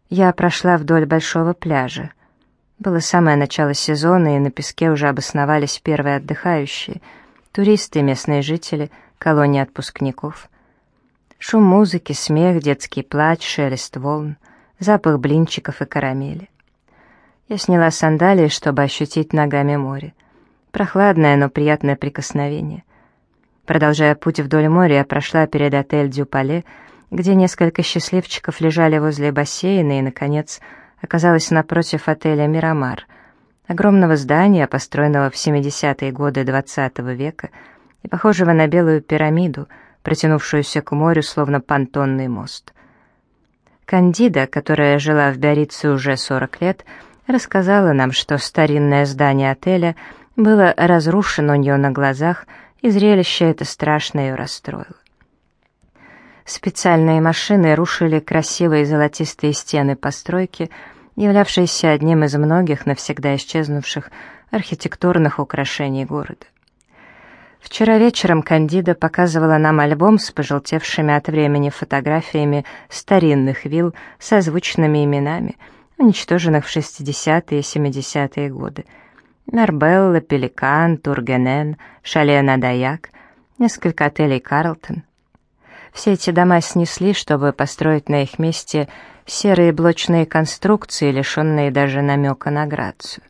Я прошла вдоль большого пляжа. Было самое начало сезона, и на песке уже обосновались первые отдыхающие, туристы, местные жители, колония отпускников. Шум музыки, смех, детский плач, шелест волн, запах блинчиков и карамели. Я сняла сандалии, чтобы ощутить ногами море. Прохладное, но приятное прикосновение. Продолжая путь вдоль моря, я прошла перед отель «Дю-Пале», где несколько счастливчиков лежали возле бассейна, и, наконец, оказалась напротив отеля «Мирамар», огромного здания, построенного в 70-е годы XX века и похожего на белую пирамиду, протянувшуюся к морю, словно понтонный мост. Кандида, которая жила в Биаррице уже 40 лет, рассказала нам, что старинное здание отеля было разрушено у нее на глазах, и зрелище это страшно ее расстроило. Специальные машины рушили красивые золотистые стены постройки, являвшиеся одним из многих навсегда исчезнувших архитектурных украшений города. Вчера вечером Кандида показывала нам альбом с пожелтевшими от времени фотографиями старинных вилл с озвученными именами, уничтоженных в 60-е и 70-е годы. Марбелла, Пеликан, Тургенен, Шале на Даяк, несколько отелей Карлтон. Все эти дома снесли, чтобы построить на их месте серые блочные конструкции, лишенные даже намека на грацию.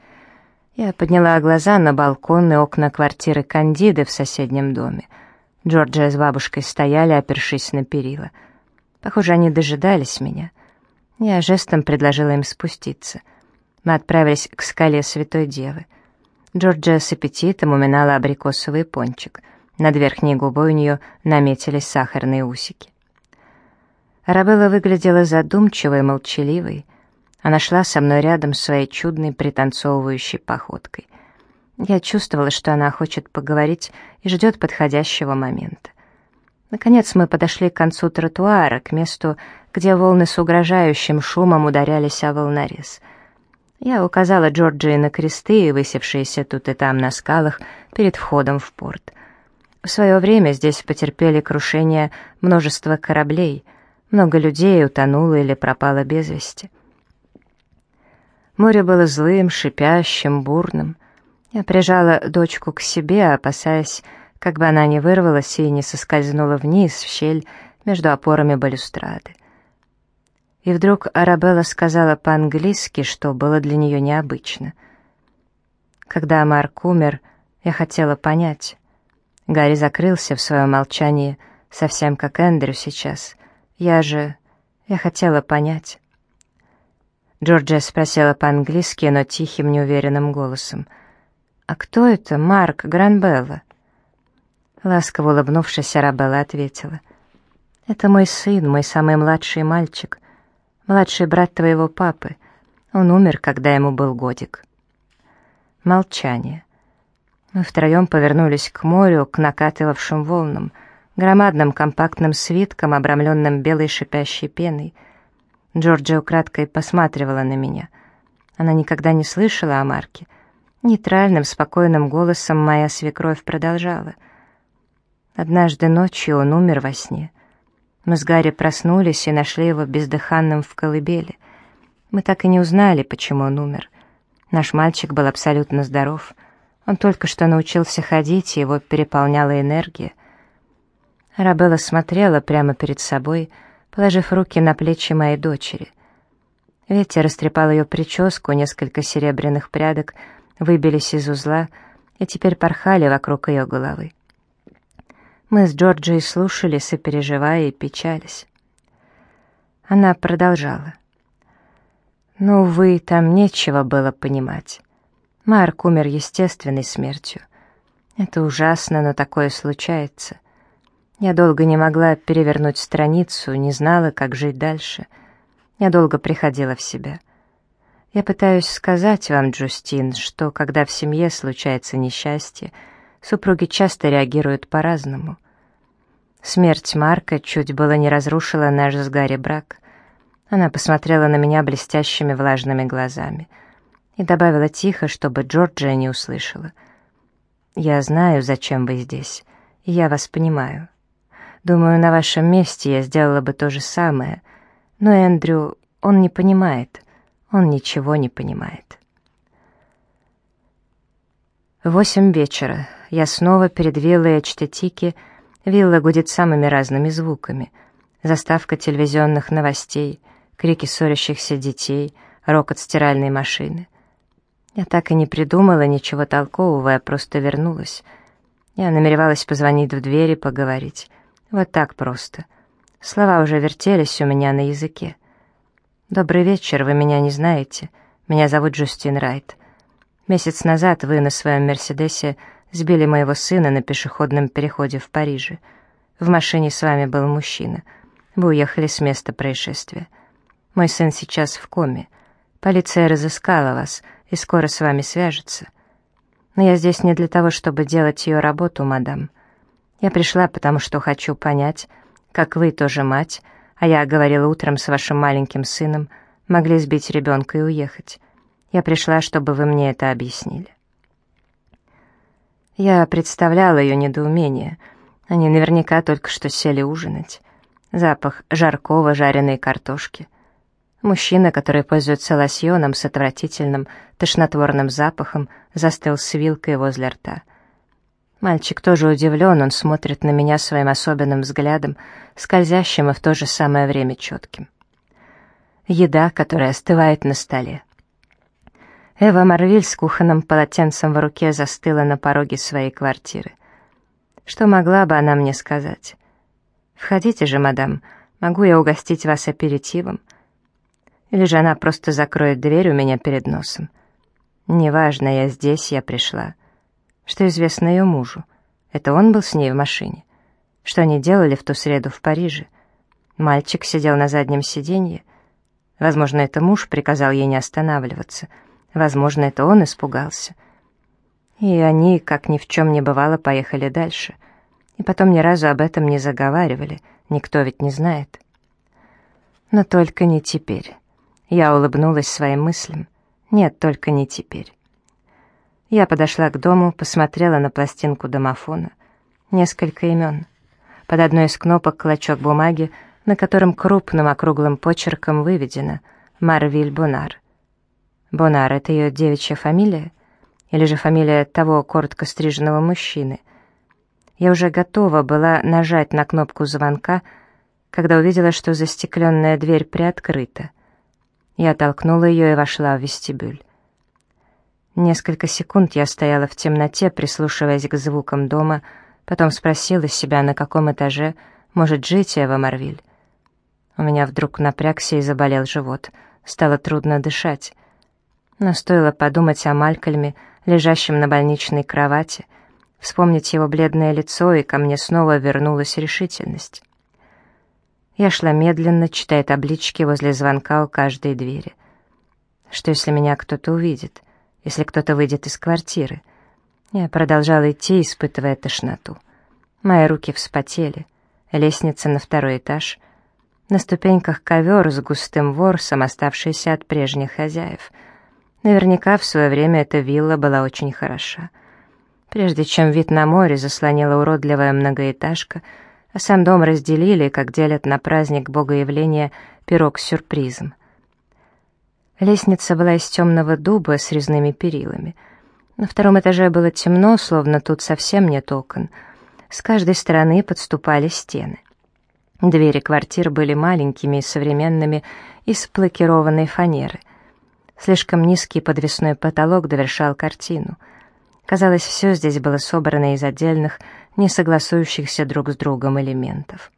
Я подняла глаза на балкон и окна квартиры Кандиды в соседнем доме. Джорджия с бабушкой стояли, опершись на перила. Похоже, они дожидались меня. Я жестом предложила им спуститься. Мы отправились к скале Святой Девы. Джорджия с аппетитом уминала абрикосовый пончик. Над верхней губой у нее наметились сахарные усики. Арабелла выглядела задумчивой и молчаливой. Она шла со мной рядом своей чудной пританцовывающей походкой. Я чувствовала, что она хочет поговорить и ждет подходящего момента. Наконец мы подошли к концу тротуара, к месту, где волны с угрожающим шумом ударялись о волнорез. Я указала Джорджии на кресты, высевшиеся тут и там на скалах перед входом в порт. В свое время здесь потерпели крушение множество кораблей, много людей утонуло или пропало без вести. Море было злым, шипящим, бурным. Я прижала дочку к себе, опасаясь, как бы она не вырвалась и не соскользнула вниз в щель между опорами балюстрады. И вдруг Арабелла сказала по-английски, что было для нее необычно. Когда Марк умер, я хотела понять. Гарри закрылся в своем молчании, совсем как Эндрю сейчас. Я хотела понять. Джорджия спросила по-английски, но тихим, неуверенным голосом. «А кто это, Марк Гранбелла?» Ласково улыбнувшись, Арабелла ответила. «Это мой сын, мой самый младший мальчик, младший брат твоего папы. Он умер, когда ему был годик». Молчание. Мы втроем повернулись к морю, к накатывавшим волнам, громадным компактным свиткам, обрамленным белой шипящей пеной. Джорджия украдкой посматривала на меня. Она никогда не слышала о Марке. Нейтральным, спокойным голосом моя свекровь продолжала. Однажды ночью он умер во сне. Мы с Гарри проснулись и нашли его бездыханным в колыбели. Мы так и не узнали, почему он умер. Наш мальчик был абсолютно здоров. Он только что научился ходить, и его переполняла энергия. Арабелла смотрела прямо перед собой, положив руки на плечи моей дочери. Ветер растрепал ее прическу, несколько серебряных прядок выбились из узла и теперь порхали вокруг ее головы. Мы с Джорджией слушали, сопереживая и печались. Она продолжала. «Ну, увы, там нечего было понимать. Марк умер естественной смертью. Это ужасно, но такое случается. Я долго не могла перевернуть страницу, не знала, как жить дальше. Я долго приходила в себя. Я пытаюсь сказать вам, Джустин, что когда в семье случается несчастье, супруги часто реагируют по-разному. Смерть Марка чуть было не разрушила наш с Гарри брак. Она посмотрела на меня блестящими влажными глазами и добавила тихо, чтобы Джорджия не услышала. «Я знаю, зачем вы здесь, и я вас понимаю. Думаю, на вашем месте я сделала бы то же самое, но Эндрю, он не понимает, он ничего не понимает. 8 вечера. Я снова перед виллой Эчтетики. Вилла гудит самыми разными звуками. Заставка телевизионных новостей, крики ссорящихся детей, рокот стиральной машины. Я так и не придумала ничего толкового, я просто вернулась. Я намеревалась позвонить в дверь и поговорить. Вот так просто. Слова уже вертелись у меня на языке. «Добрый вечер, вы меня не знаете. Меня зовут Джустин Райт. Месяц назад вы на своем «Мерседесе» сбили моего сына на пешеходном переходе в Париже. В машине с вами был мужчина. Вы уехали с места происшествия. Мой сын сейчас в коме. Полиция разыскала вас и скоро с вами свяжется. Но я здесь не для того, чтобы делать ее работу, мадам. Я пришла, потому что хочу понять, как вы, тоже мать, а я говорила утром с вашим маленьким сыном, могли сбить ребенка и уехать. Я пришла, чтобы вы мне это объяснили». Я представляла ее недоумение. Они наверняка только что сели ужинать. Запах жаркого жареной картошки. Мужчина, который пользуется лосьоном с отвратительным, тошнотворным запахом, застыл с вилкой возле рта. Мальчик тоже удивлен, он смотрит на меня своим особенным взглядом, скользящим и в то же самое время четким. Еда, которая остывает на столе. Эва Марвиль с кухонным полотенцем в руке застыла на пороге своей квартиры. Что могла бы она мне сказать? «Входите же, мадам, могу я угостить вас аперитивом?» Или же она просто закроет дверь у меня перед носом? Неважно, я здесь, я пришла. Что известно ее мужу? Это он был с ней в машине? Что они делали в ту среду в Париже? Мальчик сидел на заднем сиденье. Возможно, это муж приказал ей не останавливаться. Возможно, это он испугался. И они, как ни в чем не бывало, поехали дальше. И потом ни разу об этом не заговаривали. Никто ведь не знает. Но только не теперь. Я улыбнулась своим мыслям. Нет, только не теперь. Я подошла к дому, посмотрела на пластинку домофона. Несколько имен. Под одной из кнопок клочок бумаги, на котором крупным округлым почерком выведено «Марвиль Бонар». Бонар — это ее девичья фамилия? Или же фамилия того коротко стриженного мужчины? Я уже готова была нажать на кнопку звонка, когда увидела, что застекленная дверь приоткрыта. Я толкнула ее и вошла в вестибюль. Несколько секунд я стояла в темноте, прислушиваясь к звукам дома, потом спросила себя, на каком этаже может жить Эва Марвиль. У меня вдруг напрягся и заболел живот, стало трудно дышать. Но стоило подумать о Малькольме, лежащем на больничной кровати, вспомнить его бледное лицо, и ко мне снова вернулась решительность. Я шла медленно, читая таблички возле звонка у каждой двери. Что, если меня кто-то увидит? Если кто-то выйдет из квартиры? Я продолжала идти, испытывая тошноту. Мои руки вспотели. Лестница на 2-й этаж. На ступеньках ковер с густым ворсом, оставшийся от прежних хозяев. Наверняка в свое время эта вилла была очень хороша. Прежде чем вид на море заслонила уродливая многоэтажка, а сам дом разделили, как делят на праздник Богоявления пирог с сюрпризом. Лестница была из темного дуба с резными перилами. На 2-м этаже было темно, словно тут совсем нет окон. С каждой стороны подступали стены. Двери квартир были маленькими и современными, из лакированной фанеры. Слишком низкий подвесной потолок довершал картину. Казалось, все здесь было собрано из отдельных, не согласующихся друг с другом элементов.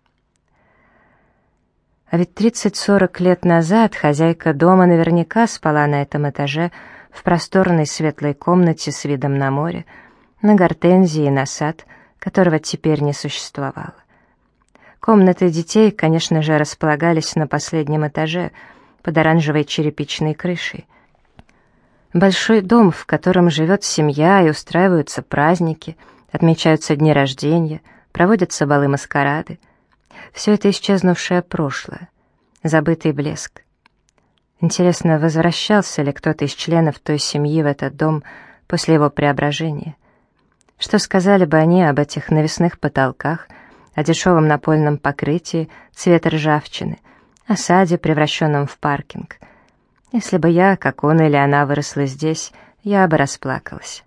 А ведь 30-40 лет назад хозяйка дома наверняка спала на этом этаже в просторной светлой комнате с видом на море, на гортензии и на сад, которого теперь не существовало. Комнаты детей, конечно же, располагались на последнем этаже, под оранжевой черепичной крышей. Большой дом, в котором живет семья и устраиваются праздники, отмечаются дни рождения, проводятся балы-маскарады. Все это исчезнувшее прошлое, забытый блеск. Интересно, возвращался ли кто-то из членов той семьи в этот дом после его преображения? Что сказали бы они об этих навесных потолках, о дешевом напольном покрытии цвета ржавчины, о саде, превращенном в паркинг. Если бы я, как он или она, выросла здесь, я бы расплакалась.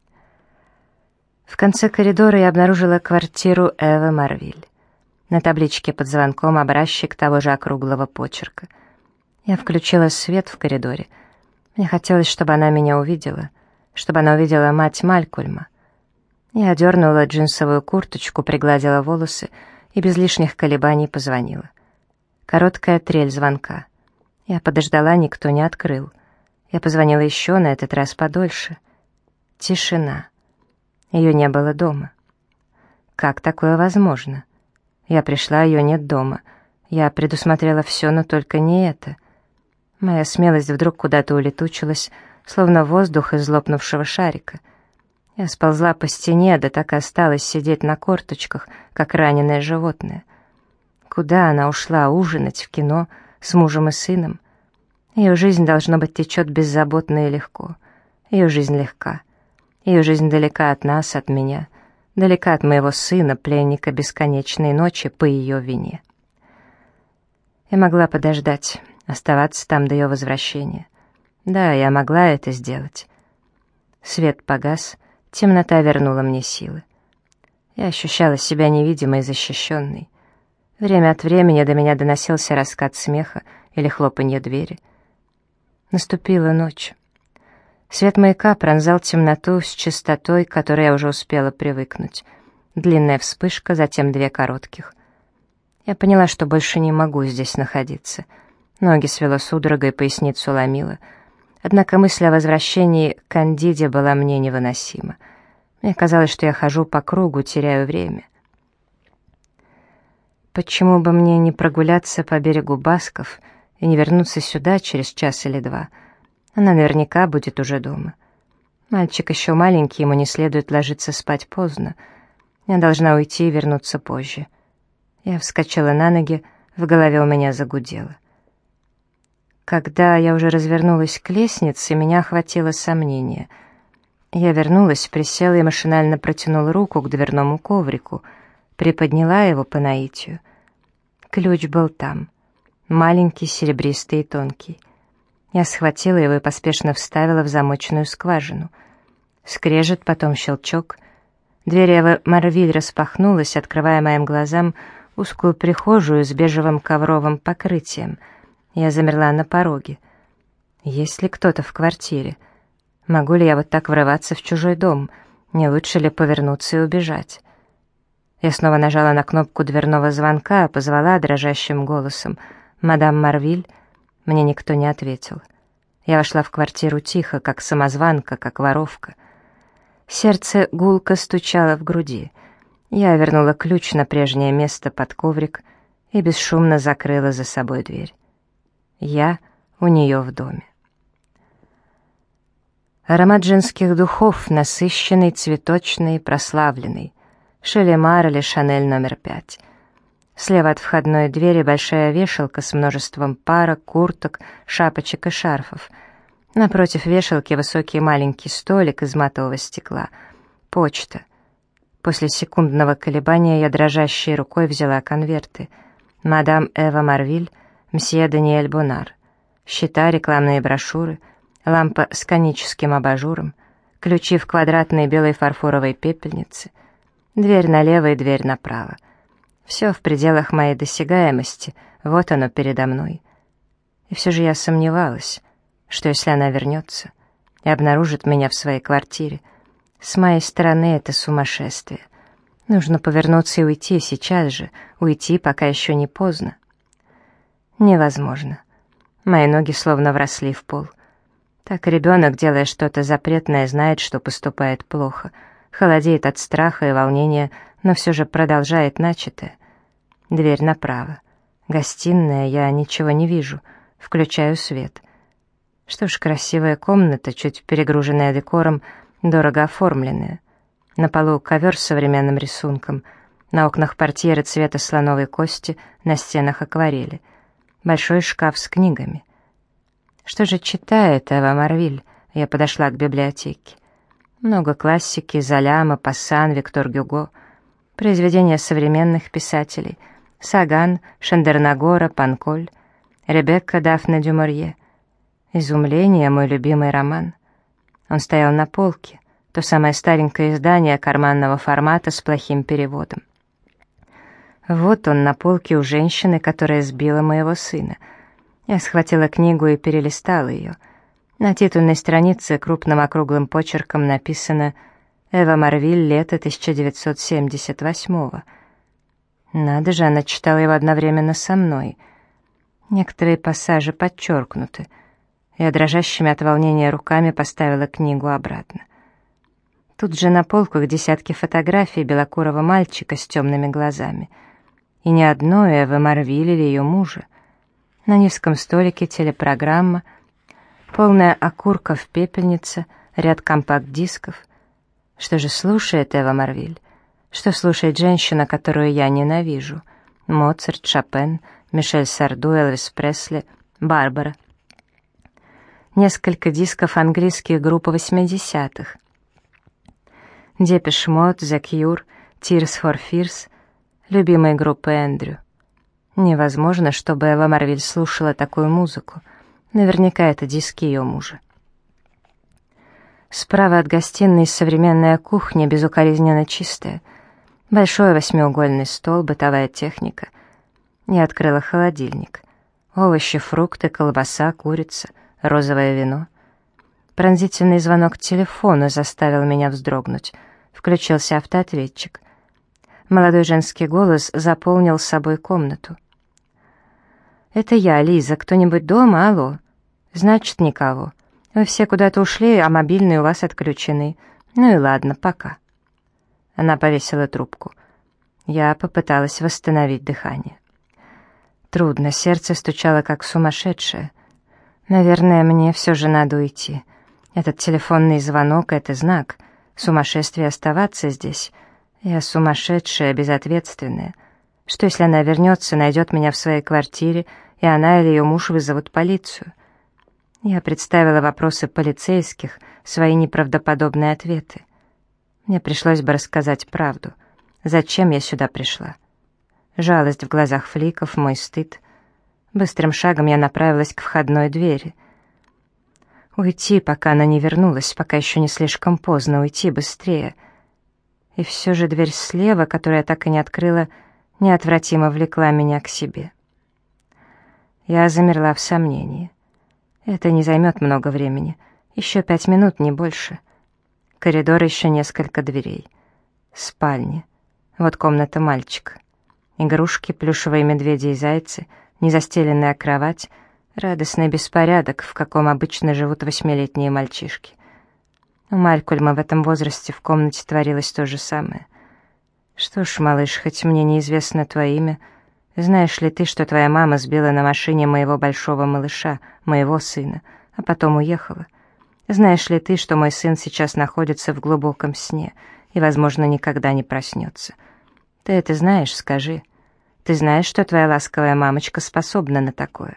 В конце коридора я обнаружила квартиру Эвы Марвиль. На табличке под звонком образчик того же округлого почерка. Я включила свет в коридоре. Мне хотелось, чтобы она меня увидела, чтобы она увидела мать Малькольма. Я одернула джинсовую курточку, пригладила волосы и без лишних колебаний позвонила. Короткая трель звонка. Я подождала, никто не открыл. Я позвонила еще, на этот раз подольше. Тишина. Ее не было дома. Как такое возможно? Я пришла, ее нет дома. Я предусмотрела все, но только не это. Моя смелость вдруг куда-то улетучилась, словно воздух из лопнувшего шарика. Я сползла по стене, да так и осталась сидеть на корточках, как раненое животное. Куда она ушла ужинать в кино с мужем и сыном? Ее жизнь, должно быть, течет беззаботно и легко. Ее жизнь легка. Ее жизнь далека от нас, от меня, далека от моего сына, пленника бесконечной ночи по ее вине. Я могла подождать, оставаться там до ее возвращения. Да, я могла это сделать. Свет погас, темнота вернула мне силы. Я ощущала себя невидимой и защищенной. Время от времени до меня доносился раскат смеха или хлопанье двери. Наступила ночь. Свет маяка пронзал темноту с частотой, к которой я уже успела привыкнуть. Длинная вспышка, затем две коротких. Я поняла, что больше не могу здесь находиться. Ноги свело судорогой, поясницу ломило. Однако мысль о возвращении к Кандиде была мне невыносима. Мне казалось, что я хожу по кругу, теряю время. Почему бы мне не прогуляться по берегу Басков и не вернуться сюда через час или два? Она наверняка будет уже дома. Мальчик еще маленький, ему не следует ложиться спать поздно. Я должна уйти и вернуться позже. Я вскочила на ноги, в голове у меня загудело. Когда я уже развернулась к лестнице, меня охватило сомнение. Я вернулась, присела и машинально протянула руку к дверному коврику, приподняла его по наитию. Ключ был там, маленький, серебристый и тонкий. Я схватила его и поспешно вставила в замочную скважину. Скрежет, потом щелчок. Дверь Эвы Марвиль распахнулась, открывая моим глазам узкую прихожую с бежевым ковровым покрытием. Я замерла на пороге. Есть ли кто-то в квартире? Могу ли я вот так врываться в чужой дом? Не лучше ли повернуться и убежать? Я снова нажала на кнопку дверного звонка, позвала дрожащим голосом: «Мадам Марвиль». Мне никто не ответил. Я вошла в квартиру тихо, как самозванка, как воровка. Сердце гулко стучало в груди. Я вернула ключ на прежнее место под коврик и бесшумно закрыла за собой дверь. Я у нее в доме. Аромат женских духов, насыщенный, цветочный, прославленный. Шалемар или Шанель номер 5. Слева от входной двери большая вешалка с множеством парок, курток, шапочек и шарфов. Напротив вешалки высокий маленький столик из матового стекла. Почта. После секундного колебания я дрожащей рукой взяла конверты. Мадам Эва Марвиль, мсье Даниэль Бонар. Счета, рекламные брошюры, лампа с коническим абажуром, ключи в квадратной белой фарфоровой пепельнице, дверь налево и дверь направо. Все в пределах моей досягаемости, вот оно передо мной. И все же я сомневалась, что если она вернется и обнаружит меня в своей квартире, с моей стороны это сумасшествие. Нужно повернуться и уйти сейчас же, уйти, пока еще не поздно. Невозможно. Мои ноги словно вросли в пол. Так ребенок, делая что-то запретное, знает, что поступает плохо, холодеет от страха и волнения, но все же продолжает начатое. Дверь направо. Гостиная, я ничего не вижу. Включаю свет. Что ж, красивая комната, чуть перегруженная декором, дорого оформленная. На полу ковер с современным рисунком. На окнах портьеры цвета слоновой кости, на стенах акварели. Большой шкаф с книгами. Что же читает Эва Марвиль? Я подошла к библиотеке. Много классики: Золя, Мопассан, Виктор Гюго. Произведения современных писателей: Саган, Шандернагора, Панколь, Ребекка Дафна дю Морье. Изумление — мой любимый роман. Он стоял на полке, то самое старенькое издание карманного формата с плохим переводом. Вот он на полке у женщины, которая сбила моего сына. Я схватила книгу и перелистала ее. На титульной странице крупным округлым почерком написано «Эва Марвиль, лето 1978-го». Надо же, она читала его одновременно со мной. Некоторые пассажи подчеркнуты. Я дрожащими от волнения руками поставила книгу обратно. Тут же на полках десятки фотографий белокурого мальчика с темными глазами. И ни одной Эвы Марвиль или ее мужа. На низком столике телепрограмма, полная окурков пепельница, ряд компакт-дисков. Что же слушает Эва Марвиль? Что слушает женщина, которую я ненавижу? Моцарт, Шопен, Мишель Сарду, Элвис Пресли, Барбара. Несколько дисков английских групп 80-х. Депеш Мод, The Cure, Tears for Fears, любимые группы Эндрю. Невозможно, чтобы Эва Марвиль слушала такую музыку. Наверняка это диски ее мужа. Справа от гостиной современная кухня, безукоризненно чистая. Большой восьмиугольный стол, бытовая техника. Я открыла холодильник. Овощи, фрукты, колбаса, курица, розовое вино. Пронзительный звонок телефона заставил меня вздрогнуть. Включился автоответчик. Молодой женский голос заполнил собой комнату. «Это я, Лиза. Кто-нибудь дома? Алло?» «Значит, никого. Вы все куда-то ушли, а мобильные у вас отключены. Ну и ладно, пока». Она повесила трубку. Я попыталась восстановить дыхание. Трудно, сердце стучало как сумасшедшее. Наверное, мне все же надо уйти. Этот телефонный звонок — это знак. Сумасшествие оставаться здесь. Я сумасшедшая, безответственная. Что, если она вернется, найдет меня в своей квартире, и она или ее муж вызовут полицию? Я представила вопросы полицейских, свои неправдоподобные ответы. Мне пришлось бы рассказать правду. Зачем я сюда пришла? Жалость в глазах фликов, мой стыд. Быстрым шагом я направилась к входной двери. Уйти, пока она не вернулась, пока еще не слишком поздно, уйти быстрее. И все же дверь слева, которую я так и не открыла, неотвратимо влекла меня к себе. Я замерла в сомнении. Это не займет много времени. Еще 5 минут, не больше. Коридор, еще несколько дверей. Спальня. Вот комната мальчика. Игрушки, плюшевые медведи и зайцы, незастеленная кровать, радостный беспорядок, в каком обычно живут 8-летние мальчишки. У Малькольма в этом возрасте в комнате творилось то же самое. «Что ж, малыш, хоть мне неизвестно твое имя, знаешь ли ты, что твоя мама сбила на машине моего большого малыша, моего сына, а потом уехала? Знаешь ли ты, что мой сын сейчас находится в глубоком сне и, возможно, никогда не проснется? Ты это знаешь, скажи. Ты знаешь, что твоя ласковая мамочка способна на такое?»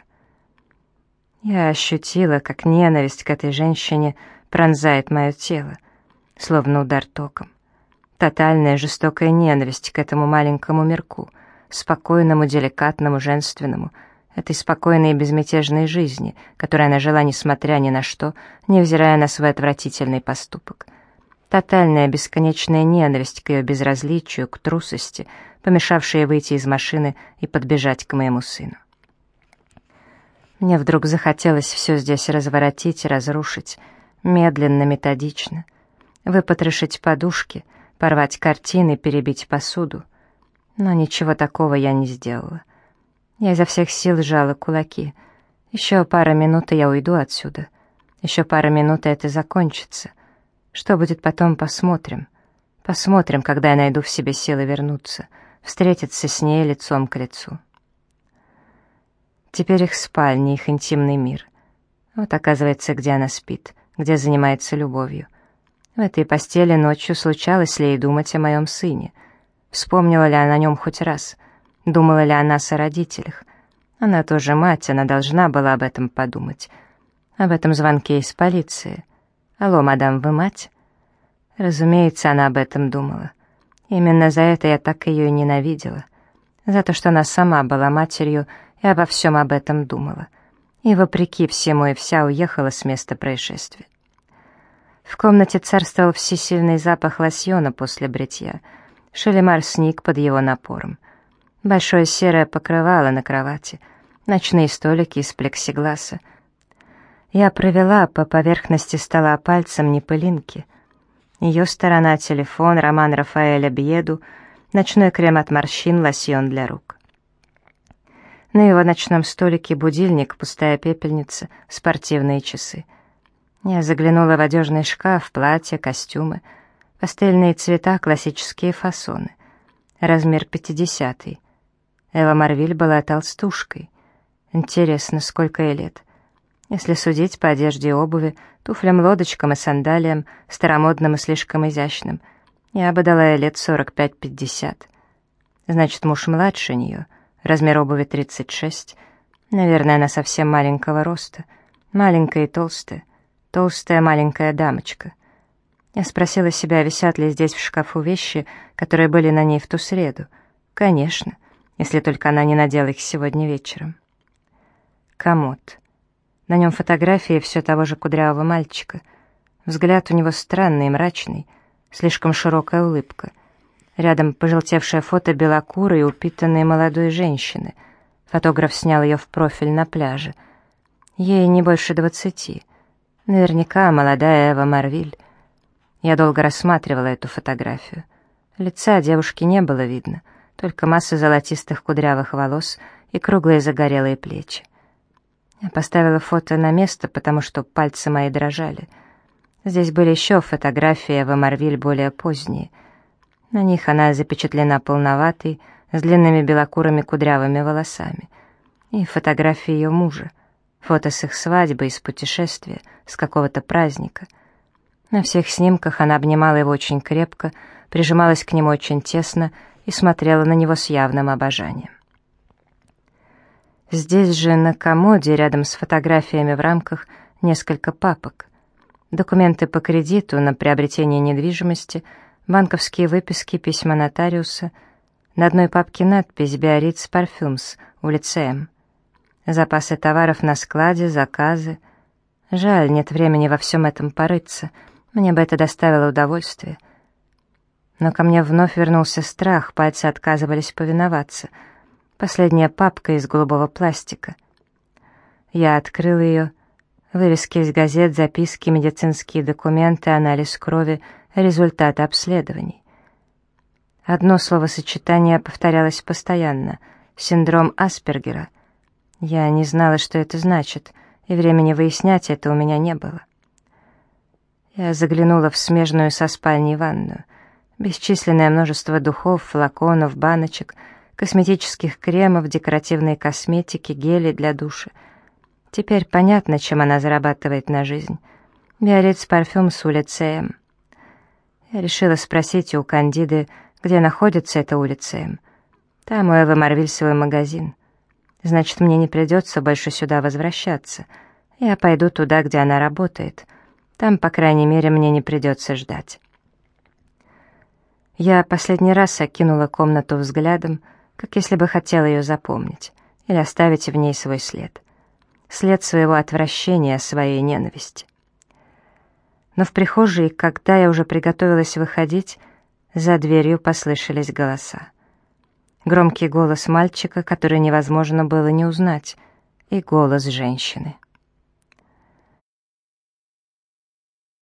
Я ощутила, как ненависть к этой женщине пронзает мое тело, словно удар током. Тотальная жестокая ненависть к этому маленькому мирку, спокойному, деликатному, женственному, этой спокойной и безмятежной жизни, которой она жила несмотря ни на что, невзирая на свой отвратительный поступок. Тотальная бесконечная ненависть к ее безразличию, к трусости, помешавшая ей выйти из машины и подбежать к моему сыну. Мне вдруг захотелось все здесь разворотить и разрушить, медленно, методично, выпотрошить подушки, порвать картины, перебить посуду. Но ничего такого я не сделала. Я изо всех сил сжала кулаки. Еще пара минут, и я уйду отсюда. Еще пара минут, и это закончится. Что будет потом, посмотрим. Посмотрим, когда я найду в себе силы вернуться, встретиться с ней лицом к лицу. Теперь их спальня, их интимный мир. Вот оказывается, где она спит, где занимается любовью. В этой постели ночью случалось ли ей думать о моем сыне? Вспомнила ли она о нем хоть раз? Думала ли она о сородителях? Она тоже мать, она должна была об этом подумать. Об этом звонке из полиции. «Алло, мадам, вы мать?» Разумеется, она об этом думала. Именно за это я так ее и ненавидела. За то, что она сама была матерью и обо всем об этом думала. И, вопреки всему и вся, уехала с места происшествия. В комнате царствовал всесильный запах лосьона после бритья. Шалимар сник под его напором. Большое серое покрывало на кровати, ночные столики из плексигласа. Я провела по поверхности стола пальцем не пылинки. Ее сторона — телефон, роман Рафаэля Бьеду, ночной крем от морщин, лосьон для рук. На его ночном столике будильник, пустая пепельница, спортивные часы. Я заглянула в одежный шкаф, платья, костюмы, пастельные цвета, классические фасоны. Размер 50-й. Эва Марвиль была толстушкой. Интересно, сколько ей лет? Если судить по одежде и обуви, туфлям, лодочкам и сандалиям, старомодным и слишком изящным, я бы дала ей лет 45-50. Значит, муж младше нее, размер обуви 36. Наверное, она совсем маленького роста. Маленькая и толстая. Толстая маленькая дамочка. Я спросила себя, висят ли здесь в шкафу вещи, которые были на ней в ту среду. Конечно, если только она не надела их сегодня вечером. Комод. На нем фотографии все того же кудрявого мальчика. Взгляд у него странный и мрачный, слишком широкая улыбка. Рядом пожелтевшее фото белокурой и упитанной молодой женщины. Фотограф снял ее в профиль на пляже. Ей не больше 20. Наверняка молодая Эва Марвиль. Я долго рассматривала эту фотографию. Лица девушки не было видно, только масса золотистых кудрявых волос и круглые загорелые плечи. Я поставила фото на место, потому что пальцы мои дрожали. Здесь были еще фотографии Эвы Марвиль более поздние. На них она запечатлена полноватой, с длинными белокурыми кудрявыми волосами. И фотографии ее мужа. Фото с их свадьбы, из путешествия, с какого-то праздника. На всех снимках она обнимала его очень крепко, прижималась к нему очень тесно и смотрела на него с явным обожанием. Здесь же на комоде, рядом с фотографиями в рамках, несколько папок. Документы по кредиту на приобретение недвижимости, банковские выписки, письма нотариуса. На одной папке надпись «Биарриц Парфюмс», улица М. Запасы товаров на складе, заказы. Жаль, нет времени во всем этом порыться. Мне бы это доставило удовольствие. Но ко мне вновь вернулся страх, пальцы отказывались повиноваться. Последняя папка из голубого пластика. Я открыл ее. Вырезки из газет, записки, медицинские документы, анализ крови, результаты обследований. Одно словосочетание повторялось постоянно — синдром Аспергера. Я не знала, что это значит, и времени выяснять это у меня не было. Я заглянула в смежную со спальней ванную. Бесчисленное множество духов, флаконов, баночек, косметических кремов, декоративной косметики, гелей для душа. Теперь понятно, чем она зарабатывает на жизнь. Биарриц Парфюм с улицы М. Я решила спросить у Кандиды, где находится эта улица М. Там у Эвы Марвиль свой магазин. Значит, мне не придется больше сюда возвращаться. Я пойду туда, где она работает. Там, по крайней мере, мне не придется ждать. Я последний раз окинула комнату взглядом, как если бы хотела ее запомнить или оставить в ней свой след. След своего отвращения, своей ненависти. Но в прихожей, когда я уже приготовилась выходить, за дверью послышались голоса. Громкий голос мальчика, который невозможно было не узнать, и голос женщины.